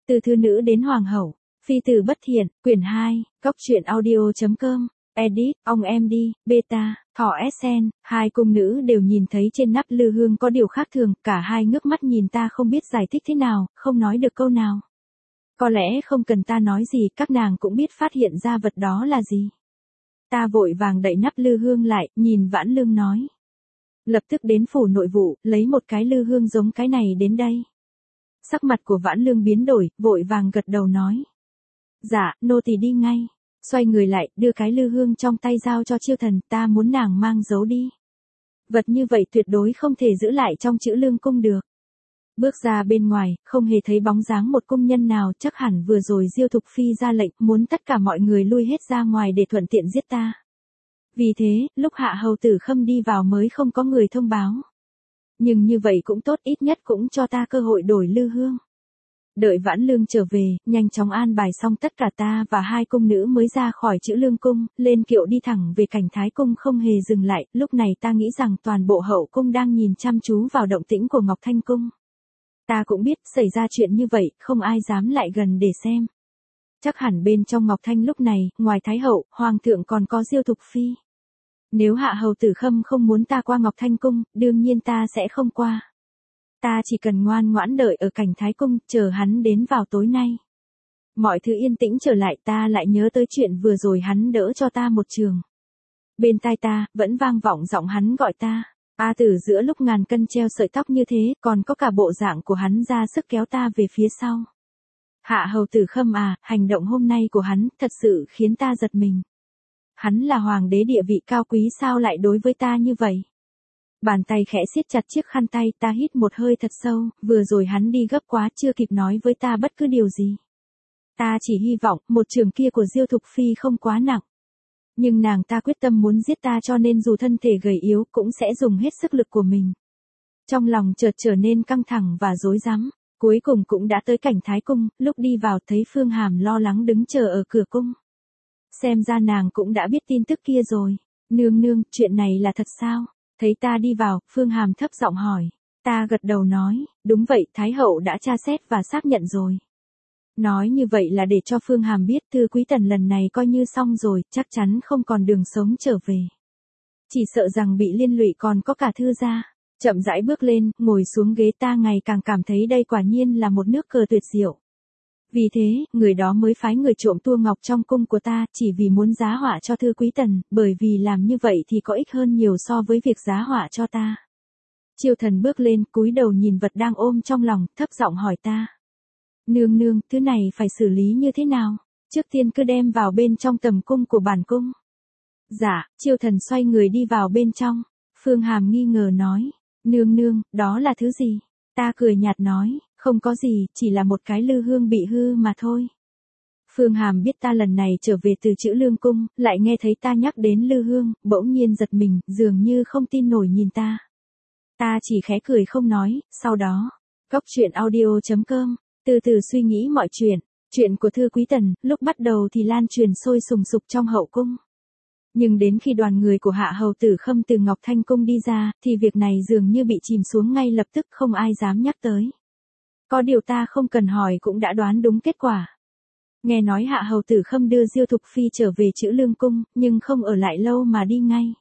Từ thư nữ đến hoàng hậu, phi tử bất thiện, quyển 2, góc truyện audio.com, edit, ông em đi, beta, thỏ Sen, hai cung nữ đều nhìn thấy trên nắp lư hương có điều khác thường, cả hai ngước mắt nhìn ta không biết giải thích thế nào, không nói được câu nào. Có lẽ không cần ta nói gì, các nàng cũng biết phát hiện ra vật đó là gì. Ta vội vàng đậy nắp lư hương lại, nhìn Vãn Lương nói. Lập tức đến phủ nội vụ, lấy một cái lư hương giống cái này đến đây. Sắc mặt của Vãn Lương biến đổi, vội vàng gật đầu nói. Dạ, nô tỳ đi ngay. Xoay người lại, đưa cái lư hương trong tay giao cho Chiêu Thần, ta muốn nàng mang giấu đi. Vật như vậy tuyệt đối không thể giữ lại trong Chữ Lương cung được. Bước ra bên ngoài, không hề thấy bóng dáng một cung nhân nào, chắc hẳn vừa rồi Diêu Thục Phi ra lệnh muốn tất cả mọi người lui hết ra ngoài để thuận tiện giết ta. Vì thế, lúc Hạ Hầu Tử Khâm đi vào mới không có người thông báo. Nhưng như vậy cũng tốt, ít nhất cũng cho ta cơ hội đổi lư hương. Đợi Vãn Lương trở về, nhanh chóng an bài xong tất cả, ta và hai cung nữ mới ra khỏi Chữ Lương cung, lên kiệu đi thẳng về Cảnh Thái cung, không hề dừng lại. Lúc này ta nghĩ rằng toàn bộ hậu cung đang nhìn chăm chú vào động tĩnh của Ngọc Thanh cung. Ta cũng biết xảy ra chuyện như vậy, không ai dám lại gần để xem. Chắc hẳn bên trong Ngọc Thanh lúc này, ngoài Thái hậu, Hoàng thượng còn có Diêu Thục Phi. Nếu Hạ Hầu Tử Khâm không muốn ta qua Ngọc Thanh cung, đương nhiên ta sẽ không qua. Ta chỉ cần ngoan ngoãn đợi ở Cảnh Thái cung, chờ hắn đến vào tối nay. Mọi thứ yên tĩnh trở lại, ta lại nhớ tới chuyện vừa rồi hắn đỡ cho ta một trường. Bên tai ta, vẫn vang vọng giọng hắn gọi ta. A Tử, giữa lúc ngàn cân treo sợi tóc như thế, còn có cả bộ dạng của hắn ra sức kéo ta về phía sau. Hạ Hầu Tử Khâm à, hành động hôm nay của hắn, thật sự khiến ta giật mình. Hắn là hoàng đế địa vị cao quý, sao lại đối với ta như vậy? Bàn tay khẽ siết chặt chiếc khăn tay, ta hít một hơi thật sâu, vừa rồi hắn đi gấp quá, chưa kịp nói với ta bất cứ điều gì. Ta chỉ hy vọng, một trường kia của Diêu Thục Phi không quá nặng. Nhưng nàng ta quyết tâm muốn giết ta, cho nên dù thân thể gầy yếu, cũng sẽ dùng hết sức lực của mình. Trong lòng chợt trở nên căng thẳng và rối rắm. Cuối cùng cũng đã tới Cảnh Thái cung, lúc đi vào thấy Phương Hàm lo lắng đứng chờ ở cửa cung. Xem ra nàng cũng đã biết tin tức kia rồi. Nương nương, chuyện này là thật sao? Thấy ta đi vào, Phương Hàm thấp giọng hỏi. Ta gật đầu nói, đúng vậy, Thái hậu đã tra xét và xác nhận rồi. Nói như vậy là để cho Phương Hàm biết Thư Quý Tần lần này coi như xong rồi, chắc chắn không còn đường sống trở về. Chỉ sợ rằng bị liên lụy còn có cả Thư gia. Chậm rãi bước lên, ngồi xuống ghế, ta ngày càng cảm thấy đây quả nhiên là một nước cờ tuyệt diệu. Vì thế, người đó mới phái người trộm tua ngọc trong cung của ta, chỉ vì muốn giá họa cho Thư Quý Tần, bởi vì làm như vậy thì có ích hơn nhiều so với việc giá họa cho ta. Chiêu Thần bước lên, cúi đầu nhìn vật đang ôm trong lòng, thấp giọng hỏi ta. Nương nương, thứ này phải xử lý như thế nào? Trước tiên cứ đem vào bên trong tầm cung của bản cung. Dạ, Chiêu Thần xoay người đi vào bên trong. Phương Hàm nghi ngờ nói. Nương nương, đó là thứ gì? Ta cười nhạt nói, không có gì, chỉ là một cái lư hương bị hư mà thôi. Phương Hàm biết ta lần này trở về từ Chữ Lương cung, lại nghe thấy ta nhắc đến lư hương, bỗng nhiên giật mình, dường như không tin nổi nhìn ta. Ta chỉ khẽ cười không nói, sau đó, góc truyện audio.com, từ từ suy nghĩ mọi chuyện. Chuyện của Thư Quý Tần, lúc bắt đầu thì lan truyền sôi sùng sục trong hậu cung. Nhưng đến khi đoàn người của Hạ Hầu Tử Khâm từ Ngọc Thanh cung đi ra, thì việc này dường như bị chìm xuống ngay lập tức, không ai dám nhắc tới. Có điều ta không cần hỏi cũng đã đoán đúng kết quả. Nghe nói Hạ Hầu Tử Khâm đưa Diêu Thục Phi trở về Chữ Lương cung, nhưng không ở lại lâu mà đi ngay.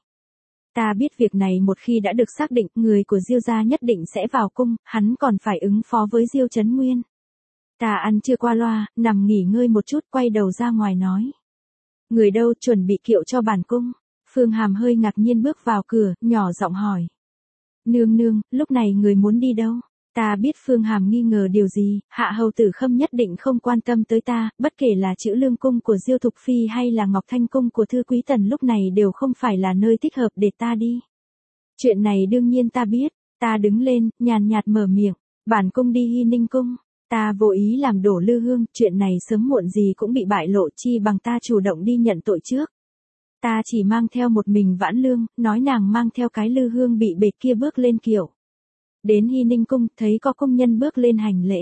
Ta biết việc này một khi đã được xác định, người của Diêu gia nhất định sẽ vào cung, hắn còn phải ứng phó với Diêu Chấn Nguyên. Ta ăn chưa qua loa, nằm nghỉ ngơi một chút, quay đầu ra ngoài nói. Người đâu, chuẩn bị kiệu cho bản cung. Phương Hàm hơi ngạc nhiên bước vào cửa, nhỏ giọng hỏi. Nương nương, lúc này người muốn đi đâu? Ta biết Phương Hàm nghi ngờ điều gì, Hạ Hầu Tử Khâm nhất định không quan tâm tới ta, bất kể là Chữ Lương cung của Diêu Thục Phi hay là Ngọc Thanh cung của Thư Quý Tần lúc này đều không phải là nơi thích hợp để ta đi. Chuyện này đương nhiên ta biết, ta đứng lên, nhàn nhạt mở miệng, bản cung đi Hy Ninh cung. Ta vô ý làm đổ lư hương, chuyện này sớm muộn gì cũng bị bại lộ, chi bằng ta chủ động đi nhận tội trước. Ta chỉ mang theo một mình Vãn Lương, nói nàng mang theo cái lư hương bị bệt kia bước lên kiệu. Đến Hy Ninh cung, thấy có công nhân bước lên hành lễ.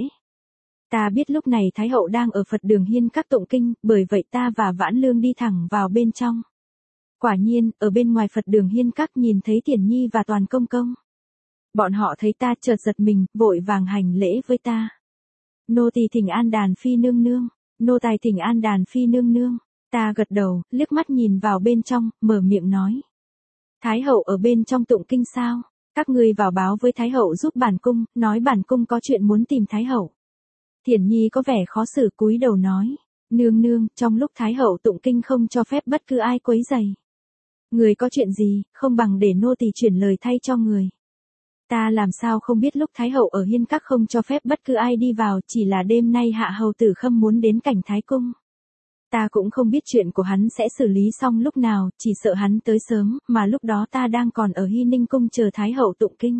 Ta biết lúc này Thái hậu đang ở Phật đường Hiên Các tụng kinh, bởi vậy ta và Vãn Lương đi thẳng vào bên trong. Quả nhiên, ở bên ngoài Phật đường Hiên Các nhìn thấy Tiền Nhi và Toàn công công. Bọn họ thấy ta chợt giật mình, vội vàng hành lễ với ta. Nô tỳ thỉnh an đàn phi nương nương, nô tài thỉnh an đàn phi nương nương. Ta gật đầu, liếc mắt nhìn vào bên trong, mở miệng nói. Thái hậu ở bên trong tụng kinh sao? Các ngươi vào báo với Thái hậu giúp bản cung, nói bản cung có chuyện muốn tìm Thái hậu. Thiển Nhi có vẻ khó xử cúi đầu nói. Nương nương, trong lúc Thái hậu tụng kinh không cho phép bất cứ ai quấy rầy. Người có chuyện gì, không bằng để nô tỳ chuyển lời thay cho người. Ta làm sao không biết lúc Thái hậu ở hiên các không cho phép bất cứ ai đi vào, chỉ là đêm nay hạ hầu tử Khâm muốn đến cảnh Thái cung. Ta cũng không biết chuyện của hắn sẽ xử lý xong lúc nào, chỉ sợ hắn tới sớm, mà lúc đó ta đang còn ở Hy Ninh cung chờ Thái hậu tụng kinh.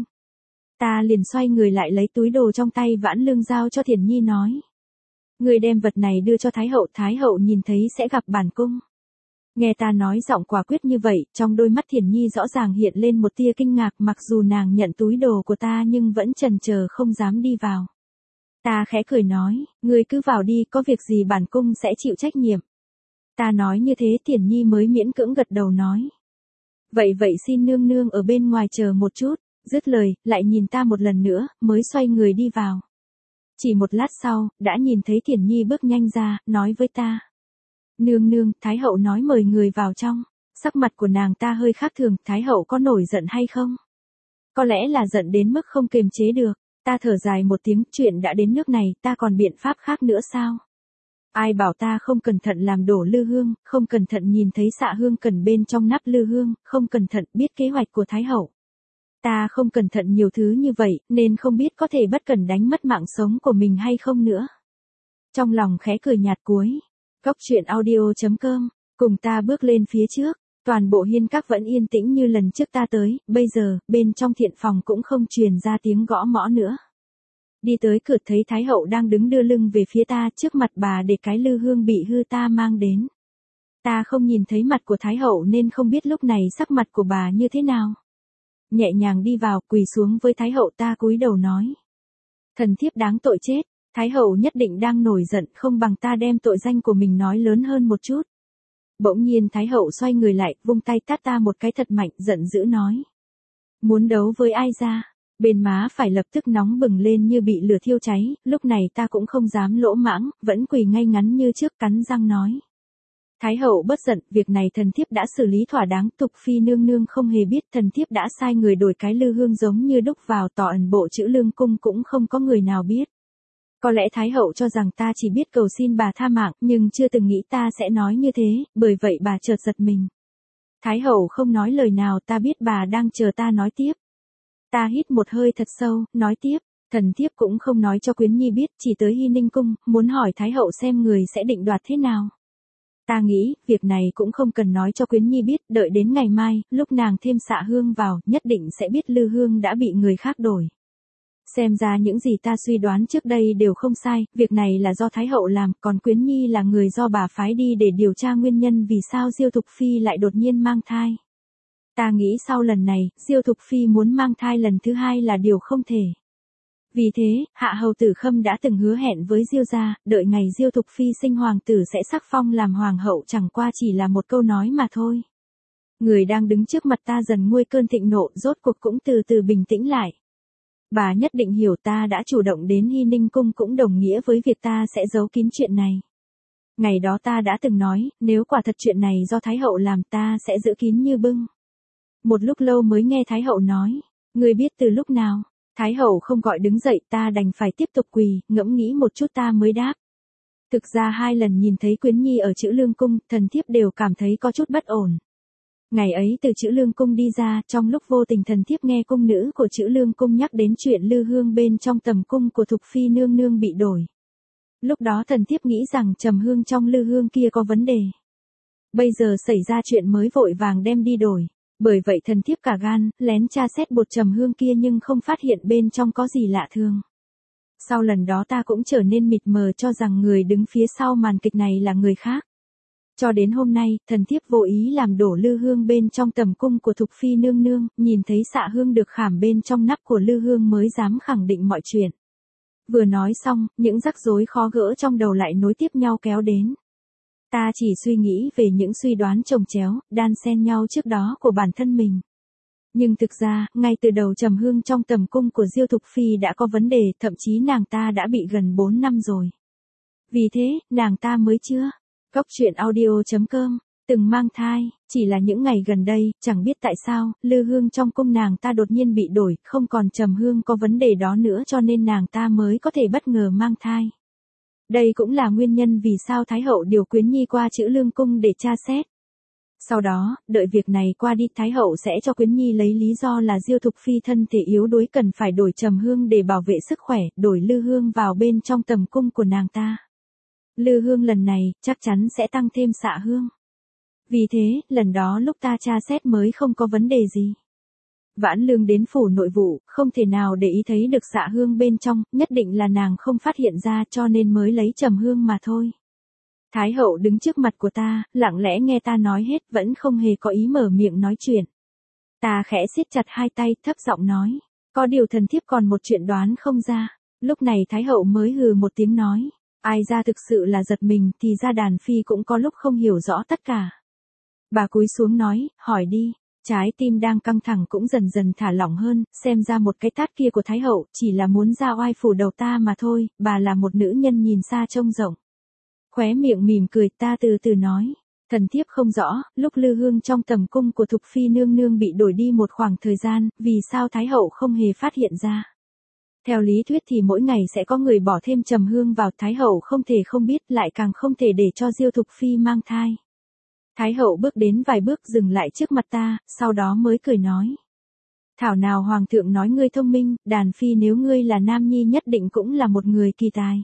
Ta liền xoay người lại lấy túi đồ trong tay Vãn Lương giao cho Thiển Nhi nói. Người đem vật này đưa cho Thái hậu nhìn thấy sẽ gặp bản cung. Nghe ta nói giọng quả quyết như vậy, trong đôi mắt Thiển Nhi rõ ràng hiện lên một tia kinh ngạc, mặc dù nàng nhận túi đồ của ta nhưng vẫn chần chờ không dám đi vào. Ta khẽ cười nói, người cứ vào đi, có việc gì bản cung sẽ chịu trách nhiệm. Ta nói như thế Thiển Nhi mới miễn cưỡng gật đầu nói. Vậy xin nương nương ở bên ngoài chờ một chút, dứt lời, lại nhìn ta một lần nữa, mới xoay người đi vào. Chỉ một lát sau, đã nhìn thấy Thiển Nhi bước nhanh ra, nói với ta. Nương nương, Thái hậu nói mời người vào trong. Sắc mặt của nàng ta hơi khác thường, Thái hậu có nổi giận hay không? Có lẽ là giận đến mức không kiềm chế được. Ta thở dài một tiếng, chuyện đã đến nước này, ta còn biện pháp khác nữa sao? Ai bảo ta không cẩn thận làm đổ lư hương, không cẩn thận nhìn thấy xạ hương cần bên trong nắp lư hương, không cẩn thận biết kế hoạch của Thái hậu. Ta không cẩn thận nhiều thứ như vậy, nên không biết có thể bất cẩn đánh mất mạng sống của mình hay không nữa. Trong lòng khẽ cười nhạt cuối. Cốc truyện audio.com, cùng ta bước lên phía trước, toàn bộ hiên các vẫn yên tĩnh như lần trước ta tới, bây giờ, bên trong thiện phòng cũng không truyền ra tiếng gõ mõ nữa. Đi tới cửa thấy Thái hậu đang đứng đưa lưng về phía ta, trước mặt bà để cái lư hương bị hư ta mang đến. Ta không nhìn thấy mặt của Thái hậu nên không biết lúc này sắc mặt của bà như thế nào. Nhẹ nhàng đi vào, quỳ xuống với Thái hậu, ta cúi đầu nói. Thần thiếp đáng tội chết. Thái hậu nhất định đang nổi giận, không bằng ta đem tội danh của mình nói lớn hơn một chút. Bỗng nhiên Thái hậu xoay người lại, vung tay tát ta một cái thật mạnh, giận dữ nói. Muốn đấu với ai ra? Bên má phải lập tức nóng bừng lên như bị lửa thiêu cháy, lúc này ta cũng không dám lỗ mãng, vẫn quỳ ngay ngắn như trước, cắn răng nói. Thái hậu bất giận, việc này thần thiếp đã xử lý thỏa đáng, Tục phi nương nương không hề biết, thần thiếp đã sai người đổi cái lư hương giống như đúc vào, tỏ ẩn bộ chữ Lương cung cũng không có người nào biết. Có lẽ Thái hậu cho rằng ta chỉ biết cầu xin bà tha mạng, nhưng chưa từng nghĩ ta sẽ nói như thế, bởi vậy bà chợt giật mình. Thái hậu không nói lời nào, ta biết bà đang chờ ta nói tiếp. Ta hít một hơi thật sâu, nói tiếp, thần thiếp cũng không nói cho Quyến Nhi biết, chỉ tới Hy Ninh cung, muốn hỏi Thái hậu xem người sẽ định đoạt thế nào. Ta nghĩ, việc này cũng không cần nói cho Quyến Nhi biết, đợi đến ngày mai, lúc nàng thêm xạ hương vào, nhất định sẽ biết lư hương đã bị người khác đổi. Xem ra những gì ta suy đoán trước đây đều không sai, việc này là do Thái hậu làm, còn Quyến Nhi là người do bà phái đi để điều tra nguyên nhân vì sao Diêu Thục Phi lại đột nhiên mang thai. Ta nghĩ sau lần này, Diêu Thục Phi muốn mang thai lần thứ hai là điều không thể. Vì thế, Hạ hầu tử Khâm đã từng hứa hẹn với Diêu gia, đợi ngày Diêu Thục Phi sinh hoàng tử sẽ sắc phong làm hoàng hậu, chẳng qua chỉ là một câu nói mà thôi. Người đang đứng trước mặt ta dần nguôi cơn thịnh nộ, rốt cuộc cũng từ từ bình tĩnh lại. Bà nhất định hiểu ta đã chủ động đến Hy Ninh cung cũng đồng nghĩa với việc ta sẽ giấu kín chuyện này. Ngày đó ta đã từng nói, nếu quả thật chuyện này do Thái hậu làm ta sẽ giữ kín như bưng. Một lúc lâu mới nghe Thái hậu nói, người biết từ lúc nào? Thái hậu không gọi đứng dậy, ta đành phải tiếp tục quỳ, ngẫm nghĩ một chút ta mới đáp. Thực ra 2 lần nhìn thấy Quyến Nhi ở chữ Lương cung, thần thiếp đều cảm thấy có chút bất ổn. Ngày ấy từ chữ Lương cung đi ra, trong lúc vô tình thần thiếp nghe cung nữ của chữ Lương cung nhắc đến chuyện lư hương bên trong tầm cung của Thục Phi nương nương bị đổi. Lúc đó thần thiếp nghĩ rằng trầm hương trong lư hương kia có vấn đề. Bây giờ xảy ra chuyện mới vội vàng đem đi đổi. Bởi vậy thần thiếp cả gan, lén tra xét bột trầm hương kia nhưng không phát hiện bên trong có gì lạ thường. Sau lần đó ta cũng trở nên mịt mờ cho rằng người đứng phía sau màn kịch này là người khác. Cho đến hôm nay, thần thiếp vô ý làm đổ lư hương bên trong tầm cung của Thục Phi nương nương, nhìn thấy xạ hương được khảm bên trong nắp của lư hương mới dám khẳng định mọi chuyện. Vừa nói xong, những rắc rối khó gỡ trong đầu lại nối tiếp nhau kéo đến. Ta chỉ suy nghĩ về những suy đoán chồng chéo, đan xen nhau trước đó của bản thân mình. Nhưng thực ra, ngay từ đầu trầm hương trong tầm cung của Diêu Thục Phi đã có vấn đề, thậm chí nàng ta đã bị gần 4 năm rồi. Vì thế, nàng ta mới chưa. Cóc truyện audio.com, từng mang thai, chỉ là những ngày gần đây, chẳng biết tại sao, lư hương trong cung nàng ta đột nhiên bị đổi, không còn trầm hương có vấn đề đó nữa cho nên nàng ta mới có thể bất ngờ mang thai. Đây cũng là nguyên nhân vì sao Thái hậu điều Quyến Nhi qua Trữ Lương cung để tra xét. Sau đó, đợi việc này qua đi Thái hậu sẽ cho Quyến Nhi lấy lý do là Diêu Thục Phi thân thể yếu đuối cần phải đổi trầm hương để bảo vệ sức khỏe, đổi lư hương vào bên trong tầm cung của nàng ta. Lư hương lần này, chắc chắn sẽ tăng thêm xạ hương. Vì thế, lần đó lúc ta tra xét mới không có vấn đề gì. Vãn Lương đến phủ nội vụ, không thể nào để ý thấy được xạ hương bên trong, nhất định là nàng không phát hiện ra cho nên mới lấy trầm hương mà thôi. Thái hậu đứng trước mặt của ta, lặng lẽ nghe ta nói hết vẫn không hề có ý mở miệng nói chuyện. Ta khẽ siết chặt hai tay thấp giọng nói, có điều thần thiếp còn một chuyện đoán không ra. Lúc này Thái hậu mới hừ một tiếng nói, ai ra thực sự là giật mình thì ra đàn phi cũng có lúc không hiểu rõ tất cả. Bà cúi xuống nói, hỏi đi. Trái tim đang căng thẳng cũng dần dần thả lỏng hơn, xem ra một cái tát kia của Thái hậu chỉ là muốn ra oai phủ đầu ta mà thôi, bà là một nữ nhân nhìn xa trông rộng. Khóe miệng mỉm cười ta từ từ nói, thần thiếp không rõ, lúc lư hương trong tầm cung của Thục Phi nương nương bị đổi đi một khoảng thời gian, vì sao Thái hậu không hề phát hiện ra. Theo lý thuyết thì mỗi ngày sẽ có người bỏ thêm trầm hương vào, Thái hậu không thể không biết, lại càng không thể để cho Diêu Thục Phi mang thai. Thái hậu bước đến vài bước dừng lại trước mặt ta, sau đó mới cười nói. Thảo nào hoàng thượng nói ngươi thông minh, đàn phi nếu ngươi là nam nhi nhất định cũng là một người kỳ tài.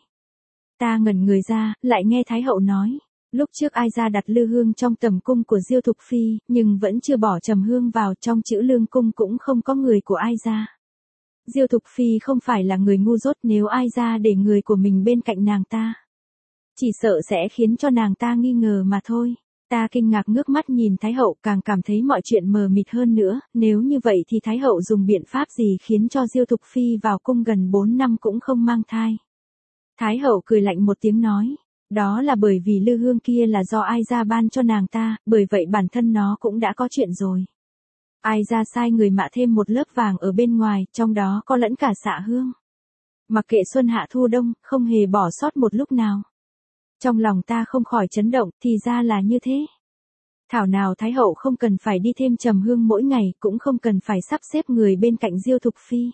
Ta ngẩn người ra, lại nghe Thái hậu nói. Lúc trước ai ra đặt lư hương trong tầm cung của Diêu Thục Phi, nhưng vẫn chưa bỏ trầm hương vào trong Trữ Lương cung cũng không có người của ai ra. Diêu Thục Phi không phải là người ngu dốt, nếu ai ra để người của mình bên cạnh nàng ta. Chỉ sợ sẽ khiến cho nàng ta nghi ngờ mà thôi. Ta kinh ngạc ngước mắt nhìn Thái hậu, càng cảm thấy mọi chuyện mờ mịt hơn nữa, nếu như vậy thì Thái hậu dùng biện pháp gì khiến cho Diêu Thục Phi vào cung gần 4 năm cũng không mang thai. Thái hậu cười lạnh một tiếng nói, đó là bởi vì lư hương kia là do ai ra ban cho nàng ta, bởi vậy bản thân nó cũng đã có chuyện rồi. Ai ra sai người mạ thêm một lớp vàng ở bên ngoài, trong đó có lẫn cả xạ hương. Mặc kệ xuân hạ thu đông, không hề bỏ sót một lúc nào. Trong lòng ta không khỏi chấn động, thì ra là như thế. Thảo nào Thái hậu không cần phải đi thêm trầm hương mỗi ngày, cũng không cần phải sắp xếp người bên cạnh Diêu Thục Phi.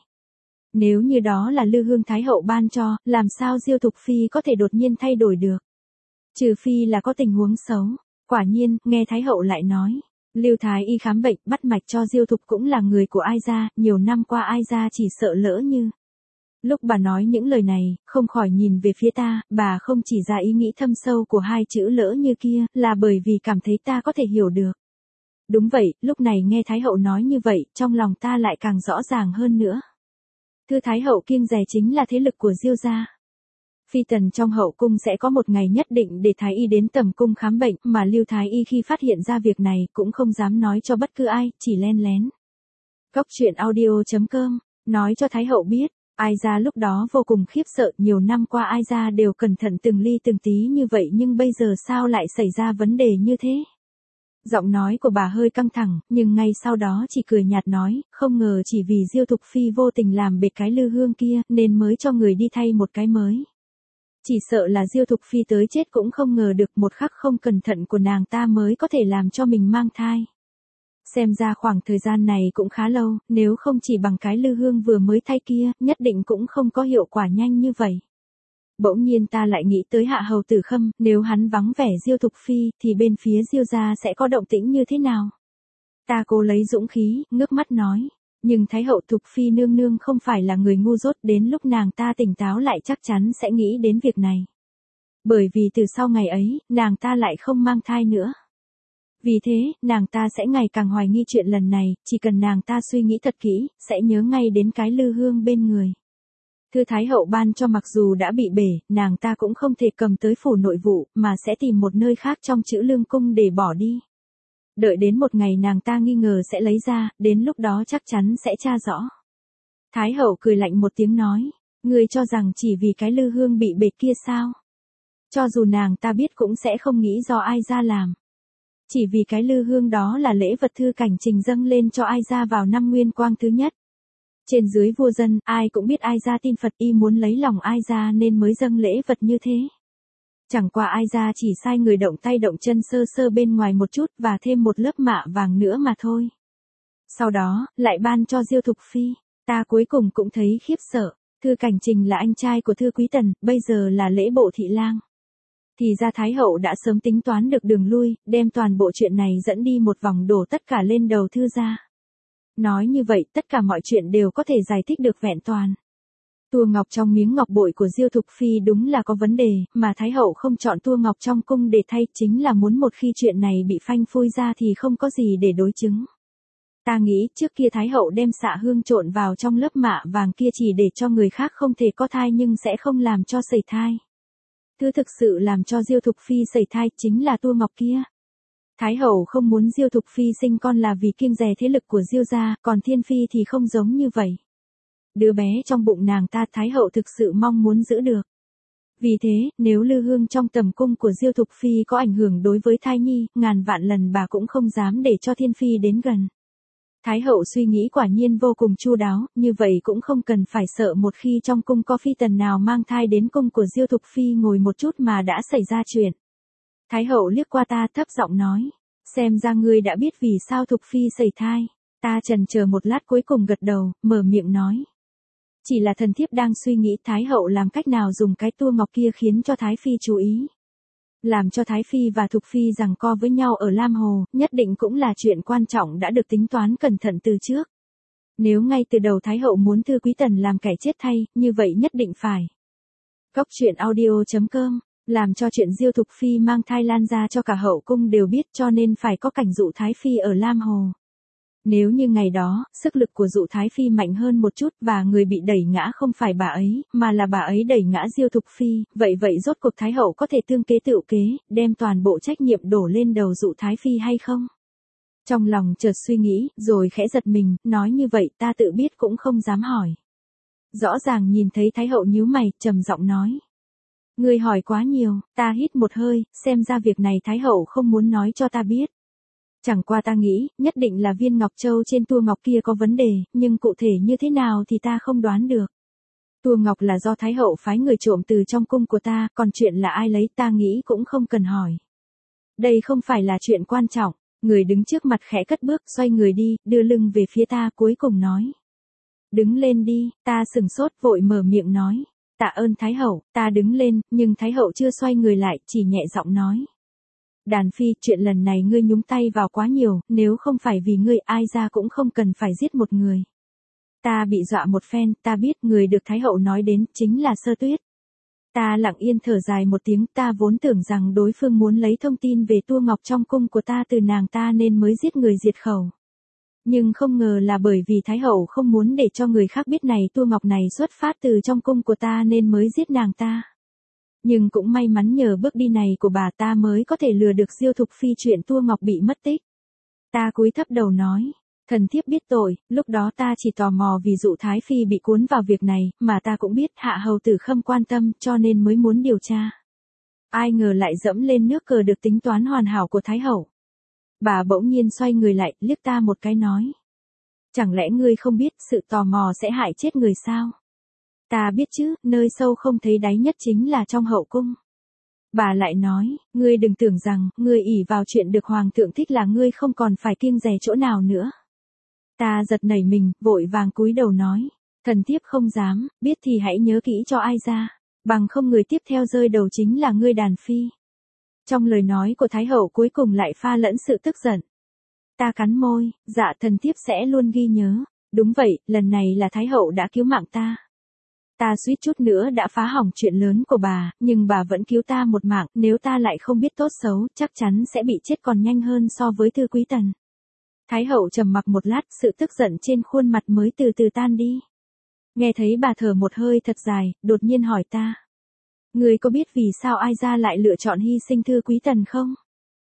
Nếu như đó là lư hương Thái hậu ban cho, làm sao Diêu Thục Phi có thể đột nhiên thay đổi được? Trừ phi là có tình huống xấu. Quả nhiên, nghe Thái hậu lại nói. Lưu Thái y khám bệnh, bắt mạch cho Diêu Thục cũng là người của ai gia, nhiều năm qua ai gia chỉ sợ lỡ như. Lúc bà nói những lời này, không khỏi nhìn về phía ta, bà không chỉ ra ý nghĩ thâm sâu của hai chữ lỡ như kia, là bởi vì cảm thấy ta có thể hiểu được. Đúng vậy, lúc này nghe Thái hậu nói như vậy, trong lòng ta lại càng rõ ràng hơn nữa. Thưa Thái hậu kiêng dè chính là thế lực của Diêu gia. Phi tần trong hậu cung sẽ có một ngày nhất định để Thái y đến tầm cung khám bệnh, mà Lưu Thái y khi phát hiện ra việc này cũng không dám nói cho bất cứ ai, chỉ len lén. Cóc truyện audio.com, nói cho Thái hậu biết. Ai ra lúc đó vô cùng khiếp sợ, nhiều năm qua ai ra đều cẩn thận từng ly từng tí như vậy nhưng bây giờ sao lại xảy ra vấn đề như thế? Giọng nói của bà hơi căng thẳng, nhưng ngay sau đó chỉ cười nhạt nói, không ngờ chỉ vì Diêu Thục Phi vô tình làm bệt cái lư hương kia, nên mới cho người đi thay một cái mới. Chỉ sợ là Diêu Thục Phi tới chết cũng không ngờ được một khắc không cẩn thận của nàng ta mới có thể làm cho mình mang thai. Xem ra khoảng thời gian này cũng khá lâu, nếu không chỉ bằng cái lư hương vừa mới thay kia, nhất định cũng không có hiệu quả nhanh như vậy. Bỗng nhiên ta lại nghĩ tới Hạ Hầu Tử Khâm, nếu hắn vắng vẻ Diêu Thục Phi, thì bên phía Diêu gia sẽ có động tĩnh như thế nào? Ta cố lấy dũng khí, ngước mắt nói, nhưng Thái hậu Thục Phi nương nương không phải là người ngu dốt, đến lúc nàng ta tỉnh táo lại chắc chắn sẽ nghĩ đến việc này. Bởi vì từ sau ngày ấy, nàng ta lại không mang thai nữa. Vì thế, nàng ta sẽ ngày càng hoài nghi chuyện lần này, chỉ cần nàng ta suy nghĩ thật kỹ, sẽ nhớ ngay đến cái lư hương bên người. Thư Thái hậu ban cho mặc dù đã bị bể, nàng ta cũng không thể cầm tới phủ nội vụ, mà sẽ tìm một nơi khác trong Trữ Lương cung để bỏ đi. Đợi đến một ngày nàng ta nghi ngờ sẽ lấy ra, đến lúc đó chắc chắn sẽ tra rõ. Thái hậu cười lạnh một tiếng nói, ngươi cho rằng chỉ vì cái lư hương bị bệt kia sao? Cho dù nàng ta biết cũng sẽ không nghĩ do ai ra làm. Chỉ vì cái lư hương đó là lễ vật Thư Cảnh Trình dâng lên cho Ai Gia vào năm Nguyên Quang thứ nhất. Trên dưới vua dân, ai cũng biết Ai Gia tin Phật y muốn lấy lòng Ai Gia nên mới dâng lễ vật như thế. Chẳng qua Ai Gia chỉ sai người động tay động chân sơ sơ bên ngoài một chút và thêm một lớp mạ vàng nữa mà thôi. Sau đó, lại ban cho Diêu Thục Phi. Ta cuối cùng cũng thấy khiếp sợ. Thư Cảnh Trình là anh trai của Thư Quý Tần, bây giờ là lễ bộ thị lang. Thì ra Thái hậu đã sớm tính toán được đường lui, đem toàn bộ chuyện này dẫn đi một vòng đổ tất cả lên đầu Thư gia. Nói như vậy tất cả mọi chuyện đều có thể giải thích được vẹn toàn. Tua ngọc trong miếng ngọc bội của Diêu Thục Phi đúng là có vấn đề, mà Thái hậu không chọn tua ngọc trong cung để thay chính là muốn một khi chuyện này bị phanh phui ra thì không có gì để đối chứng. Ta nghĩ trước kia Thái hậu đem xạ hương trộn vào trong lớp mạ vàng kia chỉ để cho người khác không thể có thai nhưng sẽ không làm cho sẩy thai. Thứ thực sự làm cho Diêu Thục Phi sẩy thai chính là tua ngọc kia. Thái hậu không muốn Diêu Thục Phi sinh con là vì kiêng dè thế lực của Diêu gia, còn Thiên Phi thì không giống như vậy. Đứa bé trong bụng nàng ta Thái hậu thực sự mong muốn giữ được. Vì thế, nếu lư hương trong tầm cung của Diêu Thục Phi có ảnh hưởng đối với thai nhi, ngàn vạn lần bà cũng không dám để cho Thiên Phi đến gần. Thái hậu suy nghĩ quả nhiên vô cùng chu đáo, như vậy cũng không cần phải sợ một khi trong cung có phi tần nào mang thai đến cung của Diêu Thục Phi ngồi một chút mà đã xảy ra chuyện. Thái hậu liếc qua ta thấp giọng nói, xem ra ngươi đã biết vì sao Thục Phi sẩy thai. Ta chần chờ một lát cuối cùng gật đầu, mở miệng nói. Chỉ là thần thiếp đang suy nghĩ Thái hậu làm cách nào dùng cái tua ngọc kia khiến cho Thái Phi chú ý. Làm cho Thái Phi và Thục Phi giằng co với nhau ở Lam Hồ, nhất định cũng là chuyện quan trọng đã được tính toán cẩn thận từ trước. Nếu ngay từ đầu Thái hậu muốn Thư Quý Tần làm kẻ chết thay, như vậy nhất định phải. Cóc truyện audio.com, làm cho chuyện Diêu Thục Phi mang thai lan ra cho cả hậu cung đều biết cho nên phải có cảnh dụ Thái Phi ở Lam Hồ. Nếu như ngày đó, sức lực của dụ Thái Phi mạnh hơn một chút và người bị đẩy ngã không phải bà ấy, mà là bà ấy đẩy ngã Diêu Thục Phi, vậy rốt cuộc Thái hậu có thể tương kế tựu kế, đem toàn bộ trách nhiệm đổ lên đầu dụ Thái Phi hay không? Trong lòng chợt suy nghĩ, rồi khẽ giật mình, nói như vậy ta tự biết cũng không dám hỏi. Rõ ràng nhìn thấy Thái hậu nhíu mày, trầm giọng nói. Ngươi hỏi quá nhiều, ta hít một hơi, xem ra việc này Thái hậu không muốn nói cho ta biết. Chẳng qua ta nghĩ, nhất định là viên ngọc châu trên tua ngọc kia có vấn đề, nhưng cụ thể như thế nào thì ta không đoán được. Tua ngọc là do Thái hậu phái người trộm từ trong cung của ta, còn chuyện là ai lấy ta nghĩ cũng không cần hỏi. Đây không phải là chuyện quan trọng, người đứng trước mặt khẽ cất bước xoay người đi, đưa lưng về phía ta cuối cùng nói. Đứng lên đi, ta sừng sốt vội mở miệng nói. Tạ ơn Thái hậu, ta đứng lên, nhưng Thái hậu chưa xoay người lại, chỉ nhẹ giọng nói. Đàn phi, chuyện lần này ngươi nhúng tay vào quá nhiều, nếu không phải vì ngươi Ai ra cũng không cần phải giết một người. Ta bị dọa một phen, ta biết người được Thái hậu nói đến chính là Sơ Tuyết. Ta lặng yên thở dài một tiếng, ta vốn tưởng rằng đối phương muốn lấy thông tin về tua ngọc trong cung của ta từ nàng ta nên mới giết người diệt khẩu. Nhưng không ngờ là bởi vì Thái hậu không muốn để cho người khác biết này tua ngọc này xuất phát từ trong cung của ta nên mới giết nàng ta. Nhưng cũng may mắn nhờ bước đi này của bà ta mới có thể lừa được Diêu Thục Phi chuyện tua ngọc bị mất tích. Ta cúi thấp đầu nói, thần thiếp biết tội, lúc đó ta chỉ tò mò vì dụ Thái Phi bị cuốn vào việc này, mà ta cũng biết Hạ hầu tử Khâm quan tâm cho nên mới muốn điều tra. Ai ngờ lại dẫm lên nước cờ được tính toán hoàn hảo của Thái hậu. Bà bỗng nhiên xoay người lại, liếc ta một cái nói. Chẳng lẽ ngươi không biết sự tò mò sẽ hại chết người sao? Ta biết chứ, nơi sâu không thấy đáy nhất chính là trong hậu cung. Bà lại nói, ngươi đừng tưởng rằng, ngươi ỷ vào chuyện được hoàng thượng thích là ngươi không còn phải kiêng dè chỗ nào nữa. Ta giật nảy mình, vội vàng cúi đầu nói, thần thiếp không dám, biết thì hãy nhớ kỹ cho Ai ra, bằng không người tiếp theo rơi đầu chính là ngươi đàn phi. Trong lời nói của Thái hậu cuối cùng lại pha lẫn sự tức giận. Ta cắn môi, dạ thần thiếp sẽ luôn ghi nhớ, đúng vậy, lần này là Thái hậu đã cứu mạng ta. Ta suýt chút nữa đã phá hỏng chuyện lớn của bà, nhưng bà vẫn cứu ta một mạng, nếu ta lại không biết tốt xấu, chắc chắn sẽ bị chết còn nhanh hơn so với Thư Quý Tần. Thái hậu trầm mặc một lát, sự tức giận trên khuôn mặt mới từ từ tan đi. Nghe thấy bà thở một hơi thật dài, đột nhiên hỏi ta. Người có biết vì sao Ai ra lại lựa chọn hy sinh Thư Quý Tần không?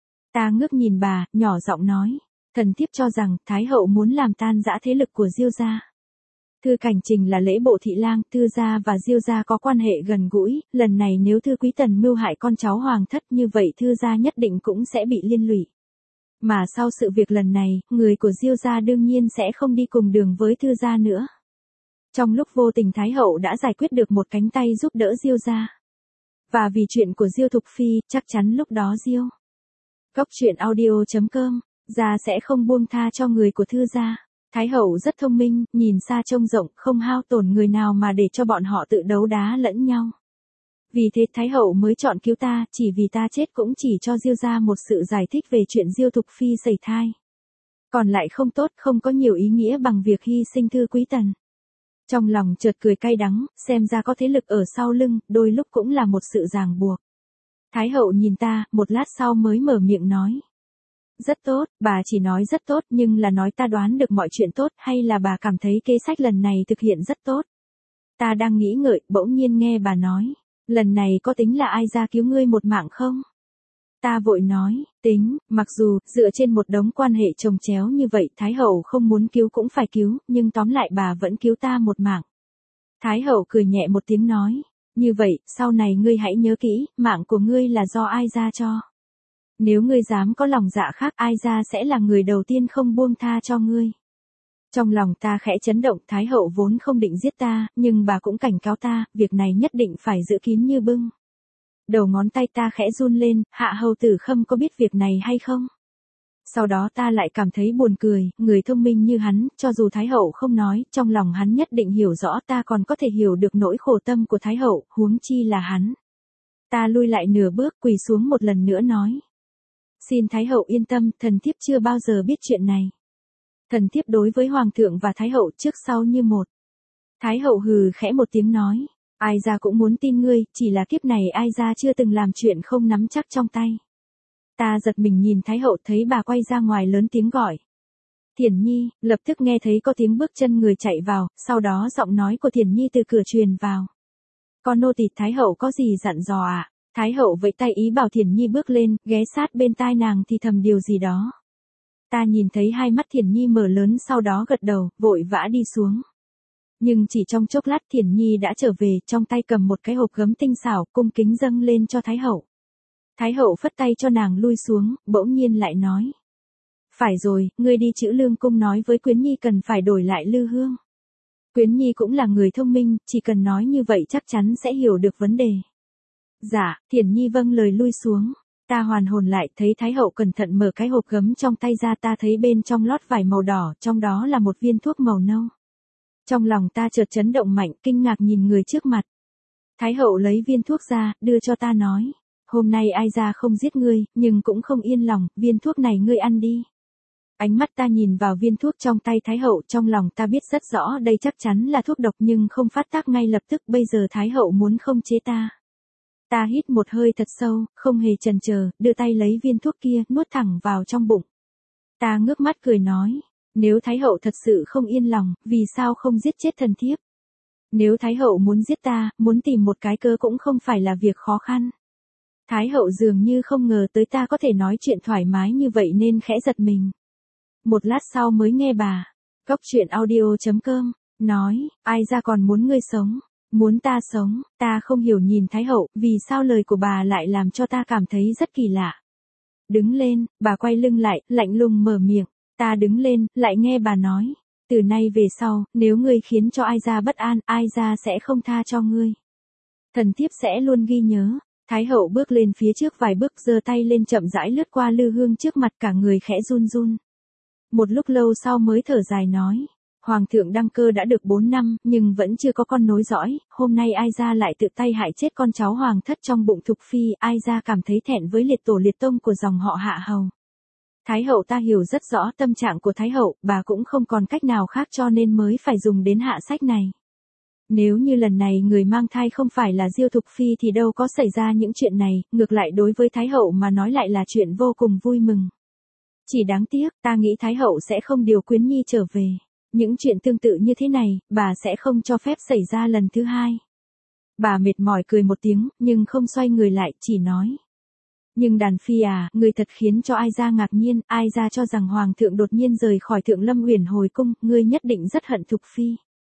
Ta ngước nhìn bà, nhỏ giọng nói. Thần thiếp cho rằng, Thái hậu muốn làm tan rã thế lực của Diêu gia. Thư Cảnh Trình là lễ bộ thị lang, Thư gia và Diêu gia có quan hệ gần gũi, lần này nếu Thư Quý Tần mưu hại con cháu hoàng thất như vậy Thư gia nhất định cũng sẽ bị liên lụy. Mà sau sự việc lần này, người của Diêu gia đương nhiên sẽ không đi cùng đường với Thư gia nữa. Trong lúc vô tình Thái hậu đã giải quyết được một cánh tay giúp đỡ Diêu gia. Và vì chuyện của Diêu Thục Phi, chắc chắn lúc đó Diêu Cốc truyện audio.com gia sẽ không buông tha cho người của Thư gia. Thái hậu rất thông minh, nhìn xa trông rộng, không hao tổn người nào mà để cho bọn họ tự đấu đá lẫn nhau. Vì thế Thái hậu mới chọn cứu ta, chỉ vì ta chết cũng chỉ cho Diêu gia một sự giải thích về chuyện Diêu Thục Phi sẩy thai. Còn lại không tốt, không có nhiều ý nghĩa bằng việc hy sinh Thư Quý Tần. Trong lòng chợt cười cay đắng, xem ra có thế lực ở sau lưng, đôi lúc cũng là một sự ràng buộc. Thái hậu nhìn ta, một lát sau mới mở miệng nói. Rất tốt, bà chỉ nói rất tốt nhưng là nói ta đoán được mọi chuyện tốt hay là bà cảm thấy kế sách lần này thực hiện rất tốt. Ta đang nghĩ ngợi, bỗng nhiên nghe bà nói. Lần này có tính là ai ra cứu ngươi một mạng không? Ta vội nói, tính, mặc dù, dựa trên một đống quan hệ chồng chéo như vậy, Thái hậu không muốn cứu cũng phải cứu, nhưng tóm lại bà vẫn cứu ta một mạng. Thái hậu cười nhẹ một tiếng nói, như vậy, sau này ngươi hãy nhớ kỹ, mạng của ngươi là do ai ra cho. Nếu ngươi dám có lòng dạ khác, ai ra sẽ là người đầu tiên không buông tha cho ngươi. Trong lòng ta khẽ chấn động, Thái hậu vốn không định giết ta, nhưng bà cũng cảnh cáo ta, việc này nhất định phải giữ kín như bưng. Đầu ngón tay ta khẽ run lên, Hạ hầu tử Khâm có biết việc này hay không? Sau đó ta lại cảm thấy buồn cười, người thông minh như hắn, cho dù Thái hậu không nói, trong lòng hắn nhất định hiểu rõ ta còn có thể hiểu được nỗi khổ tâm của Thái hậu, huống chi là hắn. Ta lui lại nửa bước, quỳ xuống một lần nữa nói. Xin Thái hậu yên tâm, thần thiếp chưa bao giờ biết chuyện này. Thần thiếp đối với Hoàng thượng và Thái hậu trước sau như một. Thái hậu hừ khẽ một tiếng nói. Ai ra cũng muốn tin ngươi, chỉ là kiếp này ai ra chưa từng làm chuyện không nắm chắc trong tay. Ta giật mình nhìn Thái hậu thấy bà quay ra ngoài lớn tiếng gọi. Thiển Nhi, lập tức nghe thấy có tiếng bước chân người chạy vào, sau đó giọng nói của Thiển Nhi từ cửa truyền vào. Con nô tỳ Thái hậu có gì dặn dò ạ? Thái hậu vẫy tay ý bảo Thiển Nhi bước lên, ghé sát bên tai nàng thì thầm điều gì đó. Ta nhìn thấy hai mắt Thiển Nhi mở lớn sau đó gật đầu, vội vã đi xuống. Nhưng chỉ trong chốc lát Thiển Nhi đã trở về, trong tay cầm một cái hộp gấm tinh xảo, cung kính dâng lên cho Thái hậu. Thái hậu phất tay cho nàng lui xuống, bỗng nhiên lại nói. Phải rồi, ngươi đi Chữ Lương cung nói với Quyến Nhi cần phải đổi lại lư hương. Quyến Nhi cũng là người thông minh, chỉ cần nói như vậy chắc chắn sẽ hiểu được vấn đề. Dạ, Thiển Nhi vâng lời lui xuống. Ta hoàn hồn lại, thấy Thái hậu cẩn thận mở cái hộp gấm trong tay ra, ta thấy bên trong lót vải màu đỏ, trong đó là một viên thuốc màu nâu. Trong lòng ta chợt chấn động mạnh, kinh ngạc nhìn người trước mặt. Thái hậu lấy viên thuốc ra, đưa cho ta nói. Hôm nay ai ra không giết ngươi, nhưng cũng không yên lòng, viên thuốc này ngươi ăn đi. Ánh mắt ta nhìn vào viên thuốc trong tay Thái hậu, trong lòng ta biết rất rõ đây chắc chắn là thuốc độc nhưng không phát tác ngay lập tức, bây giờ Thái hậu muốn không chế ta. Ta hít một hơi thật sâu, không hề chần chờ, đưa tay lấy viên thuốc kia, nuốt thẳng vào trong bụng. Ta ngước mắt cười nói, nếu Thái hậu thật sự không yên lòng, vì sao không giết chết thần thiếp? Nếu Thái hậu muốn giết ta, muốn tìm một cái cớ cũng không phải là việc khó khăn. Thái hậu dường như không ngờ tới ta có thể nói chuyện thoải mái như vậy nên khẽ giật mình. Một lát sau mới nghe bà, Cốc truyện audio.com, nói, ai ra còn muốn ngươi sống, muốn ta sống, ta không hiểu nhìn Thái hậu, vì sao lời của bà lại làm cho ta cảm thấy rất kỳ lạ. Đứng lên, bà quay lưng lại, lạnh lùng mở miệng, ta đứng lên, lại nghe bà nói, từ nay về sau, nếu ngươi khiến cho ai ra bất an, ai ra sẽ không tha cho ngươi. Thần thiếp sẽ luôn ghi nhớ. Thái hậu bước lên phía trước vài bước, giơ tay lên chậm rãi lướt qua lư hương trước mặt, cả người khẽ run run. Một lúc lâu sau mới thở dài nói, Hoàng thượng đăng cơ đã được 4 năm, nhưng vẫn chưa có con nối dõi, hôm nay ai ra lại tự tay hại chết con cháu hoàng thất trong bụng Thục Phi, ai ra cảm thấy thẹn với liệt tổ liệt tông của dòng họ Hạ hầu. Thái hậu ta hiểu rất rõ tâm trạng của Thái hậu, bà cũng không còn cách nào khác cho nên mới phải dùng đến hạ sách này. Nếu như lần này người mang thai không phải là Diêu Thục Phi thì đâu có xảy ra những chuyện này, ngược lại đối với Thái hậu mà nói lại là chuyện vô cùng vui mừng. Chỉ đáng tiếc, ta nghĩ Thái hậu sẽ không điều Quyến Nhi trở về. Những chuyện tương tự như thế này, bà sẽ không cho phép xảy ra lần thứ hai. Bà mệt mỏi cười một tiếng, nhưng không xoay người lại, chỉ nói. Nhưng đàn phi à, người thật khiến cho ai ra ngạc nhiên, ai ra cho rằng Hoàng thượng đột nhiên rời khỏi Thượng Lâm Uyển hồi cung, ngươi nhất định rất hận Thục Phi.